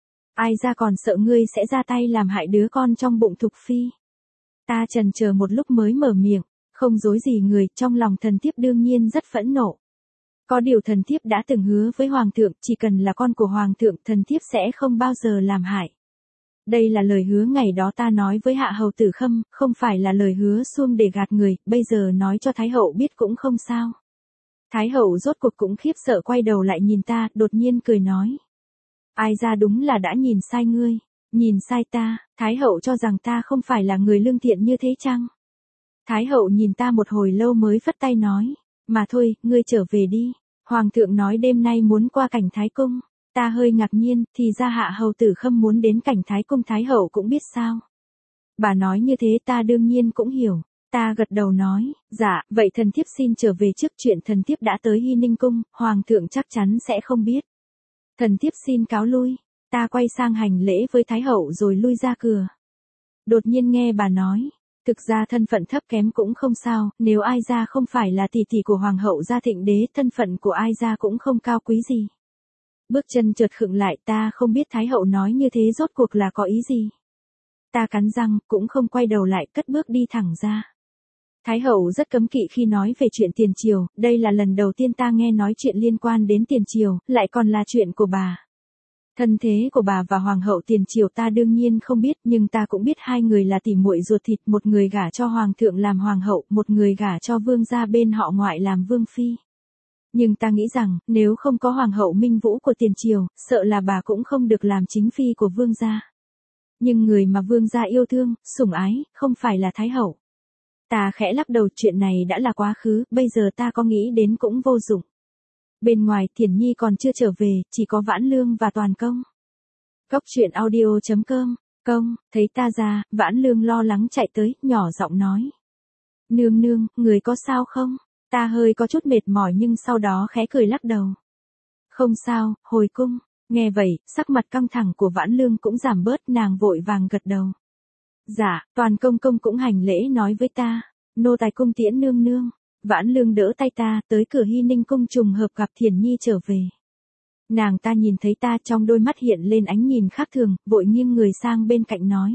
Ai ra còn sợ ngươi sẽ ra tay làm hại đứa con trong bụng Thục Phi. Ta chần chờ một lúc mới mở miệng, không dối gì người, trong lòng thần thiếp đương nhiên rất phẫn nộ. Có điều thần thiếp đã từng hứa với hoàng thượng, chỉ cần là con của hoàng thượng, thần thiếp sẽ không bao giờ làm hại. Đây là lời hứa ngày đó ta nói với hạ hầu Tử Khâm, không phải là lời hứa suông để gạt người, bây giờ nói cho thái hậu biết cũng không sao. Thái hậu rốt cuộc cũng khiếp sợ quay đầu lại nhìn ta, đột nhiên cười nói. Ai ra đúng là đã nhìn sai ngươi, nhìn sai ta, thái hậu cho rằng ta không phải là người lương thiện như thế chăng? Thái hậu nhìn ta một hồi lâu mới phất tay nói, mà thôi, ngươi trở về đi, hoàng thượng nói đêm nay muốn qua cảnh thái cung. Ta hơi ngạc nhiên, thì ra hạ hầu Tử Khâm muốn đến cảnh thái cung, thái hậu cũng biết sao. Bà nói như thế ta đương nhiên cũng hiểu, ta gật đầu nói, dạ, vậy thần thiếp xin trở về trước, chuyện thần thiếp đã tới Hy Ninh cung, hoàng thượng chắc chắn sẽ không biết. Thần thiếp xin cáo lui, ta quay sang hành lễ với thái hậu rồi lui ra cửa. Đột nhiên nghe bà nói, thực ra thân phận thấp kém cũng không sao, nếu ai ra không phải là tỷ tỷ của hoàng hậu gia Thịnh đế, thân phận của ai ra cũng không cao quý gì. Bước chân chợt khựng lại, ta không biết thái hậu nói như thế rốt cuộc là có ý gì. Ta cắn răng, cũng không quay đầu lại, cất bước đi thẳng ra. Thái hậu rất cấm kỵ khi nói về chuyện tiền triều, đây là lần đầu tiên ta nghe nói chuyện liên quan đến tiền triều, lại còn là chuyện của bà. Thân thế của bà và hoàng hậu tiền triều ta đương nhiên không biết, nhưng ta cũng biết hai người là tỉ muội ruột thịt, một người gả cho hoàng thượng làm hoàng hậu, một người gả cho vương gia bên họ ngoại làm vương phi. Nhưng ta nghĩ rằng, nếu không có hoàng hậu Minh Vũ của tiền triều, sợ là bà cũng không được làm chính phi của vương gia. Nhưng người mà vương gia yêu thương, sủng ái, không phải là thái hậu. Ta khẽ lắc đầu, chuyện này đã là quá khứ, bây giờ ta có nghĩ đến cũng vô dụng. Bên ngoài, Thiển Nhi còn chưa trở về, chỉ có Vãn Lương và Toàn Công. Góc truyện audio.com, Công, thấy ta ra, Vãn Lương lo lắng chạy tới, nhỏ giọng nói. Nương nương, người có sao không? Ta hơi có chút mệt mỏi nhưng sau đó khẽ cười lắc đầu. Không sao, hồi cung. Nghe vậy, sắc mặt căng thẳng của Vãn Lương cũng giảm bớt, nàng vội vàng gật đầu. Dạ, Toàn Công công cũng hành lễ nói với ta. Nô tài cung tiễn nương nương. Vãn Lương đỡ tay ta, tới cửa Hy Ninh cung trùng hợp gặp Thiển Nhi trở về. Nàng ta nhìn thấy ta, trong đôi mắt hiện lên ánh nhìn khác thường, vội nghiêng người sang bên cạnh nói.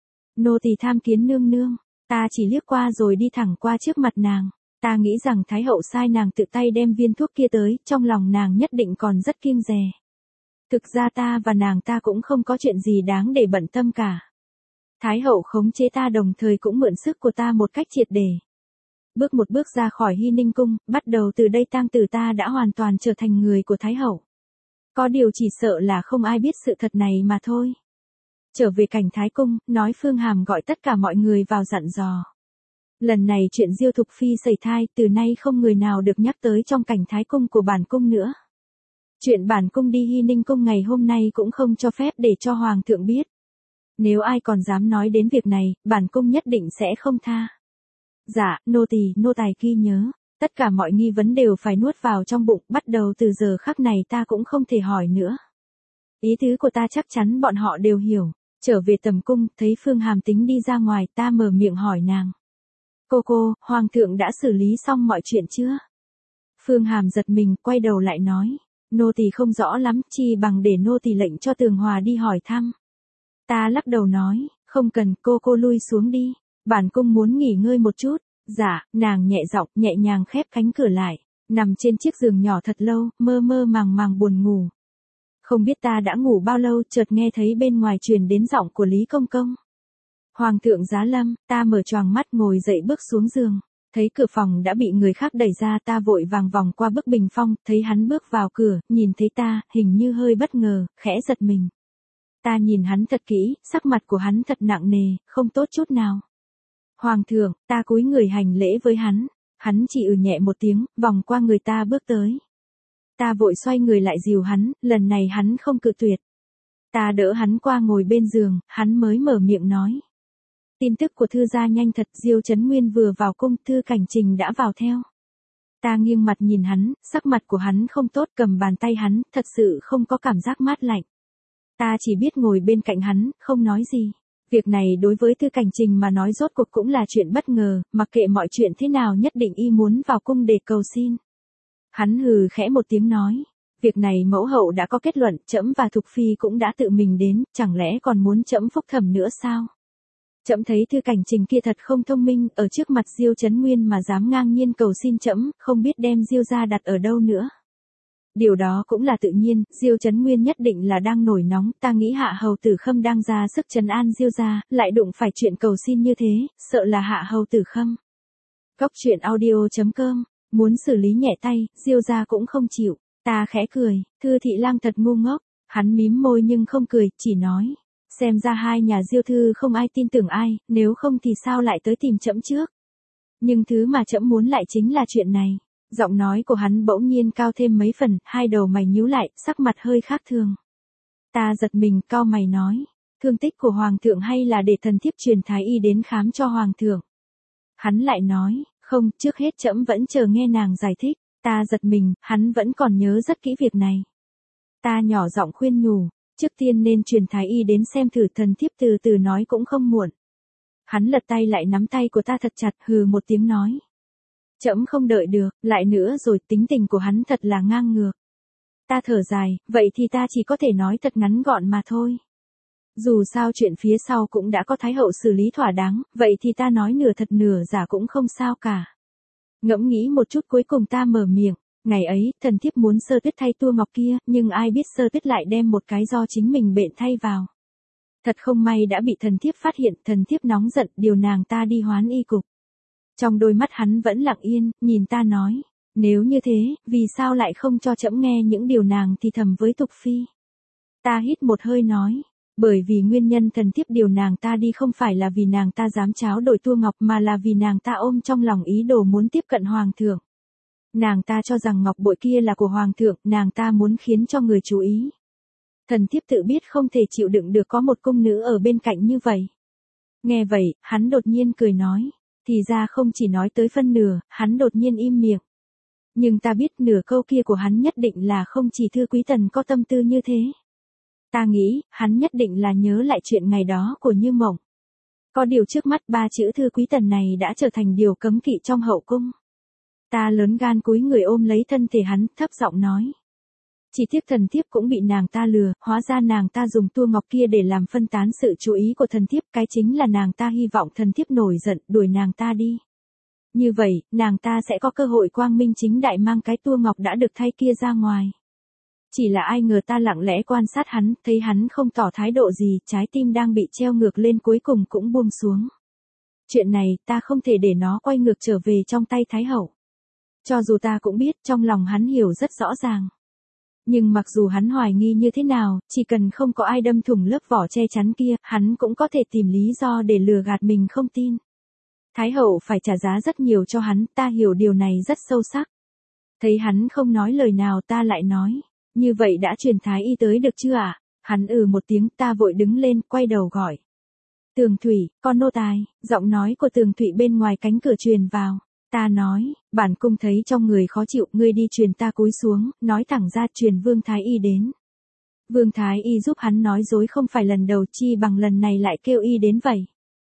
Nô tỳ tham kiến nương nương. Ta chỉ liếc qua rồi đi thẳng qua trước mặt nàng. Ta nghĩ rằng thái hậu sai nàng tự tay đem viên thuốc kia tới, trong lòng nàng nhất định còn rất kiêng dè. Thực ra ta và nàng ta cũng không có chuyện gì đáng để bận tâm cả. Thái hậu khống chế ta đồng thời cũng mượn sức của ta một cách triệt để. Bước một bước ra khỏi Hy Ninh cung, bắt đầu từ đây tang tử ta đã hoàn toàn trở thành người của thái hậu. Có điều chỉ sợ là không ai biết sự thật này mà thôi. Trở về cảnh thái cung, nói Phương Hàm gọi tất cả mọi người vào dặn dò. Lần này chuyện Diêu Thục Phi sẩy thai, từ nay không người nào được nhắc tới trong cảnh thái cung của bản cung nữa. Chuyện bản cung đi Hy Ninh cung ngày hôm nay cũng không cho phép để cho hoàng thượng biết. Nếu ai còn dám nói đến việc này, bản cung nhất định sẽ không tha. Dạ, nô tài ghi nhớ. Tất cả mọi nghi vấn đều phải nuốt vào trong bụng, bắt đầu từ giờ khắc này ta cũng không thể hỏi nữa. Ý tứ của ta chắc chắn bọn họ đều hiểu. Trở về tầm cung, thấy Phương Hàm tính đi ra ngoài, ta mở miệng hỏi nàng. Cô, hoàng thượng đã xử lý xong mọi chuyện chưa? Phương Hàm giật mình, quay đầu lại nói. Nô tỳ không rõ lắm, chi bằng để nô tỳ lệnh cho Tường Hòa đi hỏi thăm. Ta lắc đầu nói, không cần, cô lui xuống đi. Bản cung muốn nghỉ ngơi một chút. Dạ, nàng nhẹ giọng, nhẹ nhàng khép cánh cửa lại. Nằm trên chiếc giường nhỏ thật lâu, mơ màng buồn ngủ. Không biết ta đã ngủ bao lâu, chợt nghe thấy bên ngoài truyền đến giọng của Lý Công Công. Hoàng thượng giá lâm, ta mở choàng mắt ngồi dậy bước xuống giường. Thấy cửa phòng đã bị người khác đẩy ra, ta vội vàng vòng qua bức bình phong, thấy hắn bước vào cửa, nhìn thấy ta, hình như hơi bất ngờ, khẽ giật mình. Ta nhìn hắn thật kỹ, sắc mặt của hắn thật nặng nề, không tốt chút nào. Hoàng thượng, ta cúi người hành lễ với hắn chỉ nhẹ một tiếng, vòng qua người ta bước tới. Ta vội xoay người lại dìu hắn, lần này hắn không cự tuyệt. Ta đỡ hắn qua ngồi bên giường, hắn mới mở miệng nói. Tin tức của thư gia nhanh thật, Diêu Chấn Nguyên vừa vào cung, Thư Cảnh Trình đã vào theo. Ta nghiêng mặt nhìn hắn, sắc mặt của hắn không tốt, cầm bàn tay hắn, thật sự không có cảm giác mát lạnh. Ta chỉ biết ngồi bên cạnh hắn, không nói gì. Việc này đối với Thư Cảnh Trình mà nói rốt cuộc cũng là chuyện bất ngờ, mặc kệ mọi chuyện thế nào nhất định y muốn vào cung để cầu xin. Hắn hừ khẽ một tiếng nói. Việc này mẫu hậu đã có kết luận, trẫm và Thục Phi cũng đã tự mình đến, chẳng lẽ còn muốn trẫm phúc thẩm nữa sao? Trẫm thấy Thư Cảnh Trình kia thật không thông minh, ở trước mặt Diêu Chấn Nguyên mà dám ngang nhiên cầu xin trẫm, không biết đem Diêu gia đặt ở đâu nữa. Điều đó cũng là tự nhiên, Diêu Chấn Nguyên nhất định là đang nổi nóng, ta nghĩ Hạ Hầu Tử Khâm đang ra sức trấn an Diêu gia, lại đụng phải chuyện cầu xin như thế, sợ là Hạ Hầu Tử Khâm. Góc truyện audio.com, muốn xử lý nhẹ tay, Diêu gia cũng không chịu, ta khẽ cười, Thư Thị Lang thật ngu ngốc, hắn mím môi nhưng không cười, chỉ nói, xem ra hai nhà Diêu thư không ai tin tưởng ai, nếu không thì sao lại tới tìm trẫm trước. Nhưng thứ mà trẫm muốn lại chính là chuyện này. Giọng nói của hắn bỗng nhiên cao thêm mấy phần, hai đầu mày nhíu lại, sắc mặt hơi khác thường. Ta giật mình, cau mày nói, thương tích của hoàng thượng hay là để thần thiếp truyền thái y đến khám cho hoàng thượng. Hắn lại nói, không, trước hết trẫm vẫn chờ nghe nàng giải thích. Ta giật mình, hắn vẫn còn nhớ rất kỹ việc này. Ta nhỏ giọng khuyên nhủ, trước tiên nên truyền thái y đến xem thử, thần thiếp từ từ nói cũng không muộn. Hắn lật tay lại nắm tay của ta thật chặt, hừ một tiếng nói. Trẫm không đợi được, lại nữa rồi, tính tình của hắn thật là ngang ngược. Ta thở dài, vậy thì ta chỉ có thể nói thật ngắn gọn mà thôi. Dù sao chuyện phía sau cũng đã có thái hậu xử lý thỏa đáng, vậy thì ta nói nửa thật nửa giả cũng không sao cả. Ngẫm nghĩ một chút cuối cùng ta mở miệng, ngày ấy, thần thiếp muốn Sơ Tuyết thay tua ngọc kia, nhưng ai biết Sơ Tuyết lại đem một cái do chính mình bệnh thay vào. Thật không may đã bị thần thiếp phát hiện, thần thiếp nóng giận, điều nàng ta đi hoán y cục. Trong đôi mắt hắn vẫn lặng yên, nhìn ta nói, nếu như thế, vì sao lại không cho trẫm nghe những điều nàng thì thầm với Tục Phi. Ta hít một hơi nói, bởi vì nguyên nhân thần thiếp điều nàng ta đi không phải là vì nàng ta dám tráo đổi tua ngọc mà là vì nàng ta ôm trong lòng ý đồ muốn tiếp cận hoàng thượng. Nàng ta cho rằng ngọc bội kia là của hoàng thượng, nàng ta muốn khiến cho người chú ý. Thần thiếp tự biết không thể chịu đựng được có một cung nữ ở bên cạnh như vậy. Nghe vậy, hắn đột nhiên cười nói. Thì ra không chỉ nói tới phân nửa, hắn đột nhiên im miệng. Nhưng ta biết nửa câu kia của hắn nhất định là không chỉ Thư Quý Tần có tâm tư như thế. Ta nghĩ, hắn nhất định là nhớ lại chuyện ngày đó của Như Mộng. Có điều trước mắt ba chữ Thư Quý Tần này đã trở thành điều cấm kỵ trong hậu cung. Ta lớn gan cúi người ôm lấy thân thể hắn, thấp giọng nói. Chỉ tiếc thần thiếp cũng bị nàng ta lừa, hóa ra nàng ta dùng tua ngọc kia để làm phân tán sự chú ý của thần thiếp, cái chính là nàng ta hy vọng thần thiếp nổi giận, đuổi nàng ta đi. Như vậy, nàng ta sẽ có cơ hội quang minh chính đại mang cái tua ngọc đã được thay kia ra ngoài. Chỉ là ai ngờ ta lặng lẽ quan sát hắn, thấy hắn không tỏ thái độ gì, trái tim đang bị treo ngược lên cuối cùng cũng buông xuống. Chuyện này, ta không thể để nó quay ngược trở về trong tay Thái Hậu. Cho dù ta cũng biết, trong lòng hắn hiểu rất rõ ràng. Nhưng mặc dù hắn hoài nghi như thế nào, chỉ cần không có ai đâm thủng lớp vỏ che chắn kia, hắn cũng có thể tìm lý do để lừa gạt mình không tin. Thái hậu phải trả giá rất nhiều cho hắn, ta hiểu điều này rất sâu sắc. Thấy hắn không nói lời nào ta lại nói, như vậy đã truyền thái y tới được chưa ạ? Hắn một tiếng, ta vội đứng lên, quay đầu gọi. Tường Thủy, con nô tài, giọng nói của Tường Thủy bên ngoài cánh cửa truyền vào. Ta nói, bản cung thấy trong người khó chịu, ngươi đi truyền. Ta cúi xuống, nói thẳng ra truyền Vương Thái Y đến. Vương Thái Y giúp hắn nói dối không phải lần đầu, chi bằng lần này lại kêu y đến vậy.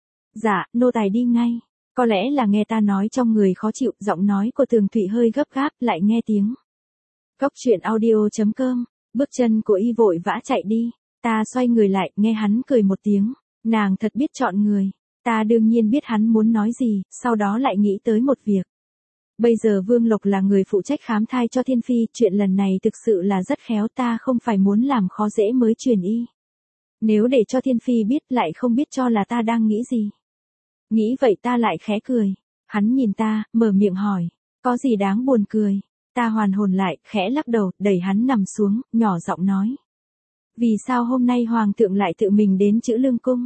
Dạ, nô tài đi ngay. Có lẽ là nghe ta nói trong người khó chịu, giọng nói của Tường Thụy hơi gấp gáp, lại nghe tiếng. Góc truyện audio.com, bước chân của y vội vã chạy đi. Ta xoay người lại, nghe hắn cười một tiếng. Nàng thật biết chọn người. Ta đương nhiên biết hắn muốn nói gì, sau đó lại nghĩ tới một việc. Bây giờ Vương Lộc là người phụ trách khám thai cho Thiên Phi, chuyện lần này thực sự là rất khéo, ta không phải muốn làm khó dễ mới truyền y. Nếu để cho Thiên Phi biết lại không biết cho là ta đang nghĩ gì. Nghĩ vậy ta lại khẽ cười. Hắn nhìn ta, mở miệng hỏi, có gì đáng buồn cười? Ta hoàn hồn lại, khẽ lắc đầu, đẩy hắn nằm xuống, nhỏ giọng nói. Vì sao hôm nay Hoàng thượng lại tự mình đến Chữ Lương Cung?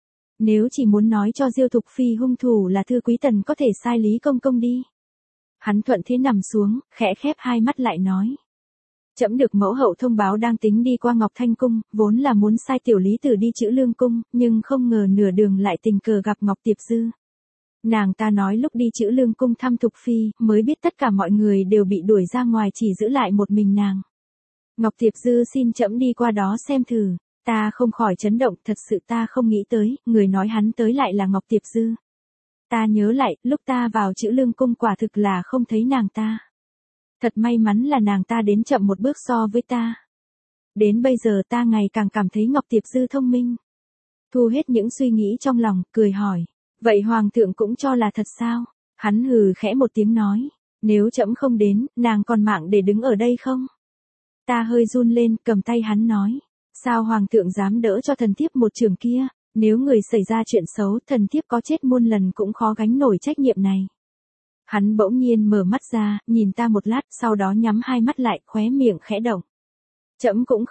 Nếu chỉ muốn nói cho Diêu Thục Phi hung thủ là Thư Quý Tần có thể sai Lý Công Công đi. Hắn thuận thế nằm xuống, khẽ khép hai mắt lại nói. Trẫm được mẫu hậu thông báo đang tính đi qua Ngọc Thanh Cung, vốn là muốn sai tiểu lý tử đi Chữ Lương Cung, nhưng không ngờ nửa đường lại tình cờ gặp Ngọc Tiệp Dư. Nàng ta nói lúc đi Chữ Lương Cung thăm Thục Phi, mới biết tất cả mọi người đều bị đuổi ra ngoài, chỉ giữ lại một mình nàng. Ngọc Tiệp Dư xin trẫm đi qua đó xem thử. Ta không khỏi chấn động, thật sự ta không nghĩ tới, người nói hắn tới lại là Ngọc Tiệp Dư. Ta nhớ lại, lúc ta vào Chữ Lương Cung quả thực là không thấy nàng ta. Thật may mắn là nàng ta đến chậm một bước so với ta. Đến bây giờ ta ngày càng cảm thấy Ngọc Tiệp Dư thông minh. Thu hết những suy nghĩ trong lòng, cười hỏi. Vậy Hoàng thượng cũng cho là thật sao? Hắn hừ khẽ một tiếng nói. Nếu trẫm không đến, nàng còn mạng để đứng ở đây không? Ta hơi run lên, cầm tay hắn nói. Sao hoàng thượng dám đỡ cho thần thiếp một trường kia, nếu người xảy ra chuyện xấu, thần thiếp có chết muôn lần cũng khó gánh nổi trách nhiệm này. Hắn bỗng nhiên mở mắt ra, nhìn ta một lát, sau đó nhắm hai mắt lại, khóe miệng khẽ động. Trẫm cũng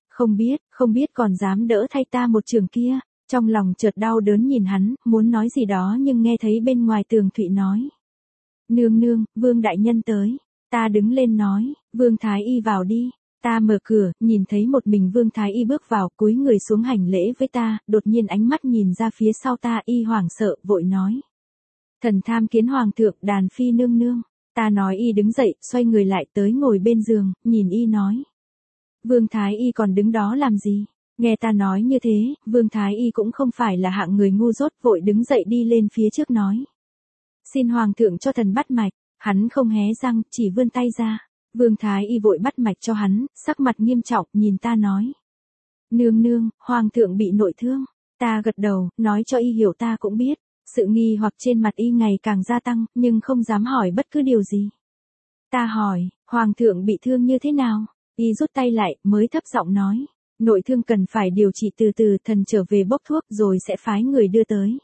không biết còn dám đỡ thay ta một trường kia. Trong lòng chợt đau đớn nhìn hắn, muốn nói gì đó nhưng nghe thấy bên ngoài tường Thụy nói. Nương nương, Vương đại nhân tới. Ta đứng lên nói, Vương Thái Y vào đi. Ta mở cửa, nhìn thấy một mình Vương Thái Y bước vào, cúi người xuống hành lễ với ta, đột nhiên ánh mắt nhìn ra phía sau ta, y hoảng sợ, vội nói. Thần tham kiến hoàng thượng, đàn phi nương nương. Ta nói y đứng dậy, xoay người lại tới ngồi bên giường, nhìn y nói. Vương Thái Y còn đứng đó làm gì? Nghe ta nói như thế, Vương Thái Y cũng không phải là hạng người ngu dốt, vội đứng dậy đi lên phía trước nói. Xin hoàng thượng cho thần bắt mạch. Hắn không hé răng, chỉ vươn tay ra. Vương Thái Y vội bắt mạch cho hắn, sắc mặt nghiêm trọng, nhìn ta nói. Nương nương, hoàng thượng bị nội thương. Ta gật đầu, nói cho y hiểu ta cũng biết. Sự nghi hoặc trên mặt y ngày càng gia tăng, nhưng không dám hỏi bất cứ điều gì. Ta hỏi, hoàng thượng bị thương như thế nào? Y rút tay lại, mới thấp giọng nói. Nội thương cần phải điều trị từ từ, thần trở về bốc thuốc rồi sẽ phái người đưa tới.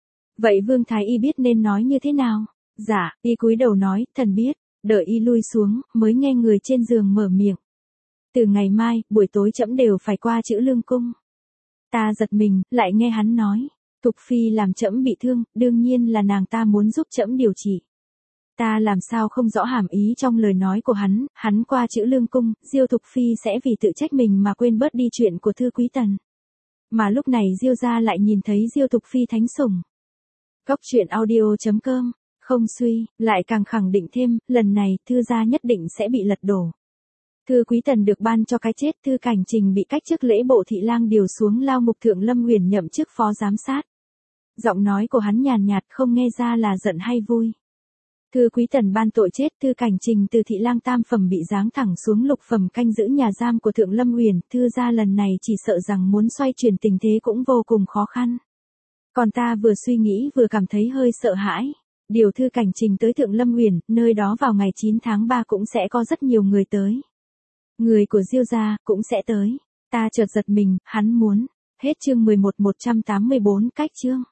Vậy Vương Thái Y biết nên nói như thế nào? Dạ, y cúi đầu nói, thần biết. Đợi y lui xuống, mới nghe người trên giường mở miệng. Từ ngày mai, buổi tối trẫm đều phải qua Chữ Lương cung. Ta giật mình, lại nghe hắn nói. Thục phi làm trẫm bị thương, đương nhiên là nàng ta muốn giúp trẫm điều trị. Ta làm sao không rõ hàm ý trong lời nói của hắn qua Chữ Lương cung, Diêu Thục phi sẽ vì tự trách mình mà quên bớt đi chuyện của Thư Quý Tần. Mà lúc này Diêu gia lại nhìn thấy Diêu Thục phi thánh sủng. Góc truyện audio.com, không suy, lại càng khẳng định thêm, lần này Thư gia nhất định sẽ bị lật đổ. Thư Quý Tần được ban cho cái chết, Thư Cảnh Trình bị cách chức lễ bộ thị lang điều xuống lao ngục, Thượng Lâm Huyền nhậm chức phó giám sát. Giọng nói của hắn nhàn nhạt, không nghe ra là giận hay vui. Thư Quý Tần ban tội chết, Thư Cảnh Trình từ thị lang tam phẩm bị giáng thẳng xuống lục phẩm canh giữ nhà giam của Thượng Lâm Huyền. Thư gia lần này chỉ sợ rằng muốn xoay chuyển tình thế cũng vô cùng khó khăn. Còn ta vừa suy nghĩ vừa cảm thấy hơi sợ hãi. Điều Thư Cảnh Trình tới Thượng Lâm Huyền, nơi đó vào ngày 9 tháng 3 cũng sẽ có rất nhiều người tới. Người của Diêu gia cũng sẽ tới. Ta chợt giật mình, hắn muốn. Hết chương 11 184 cách chương.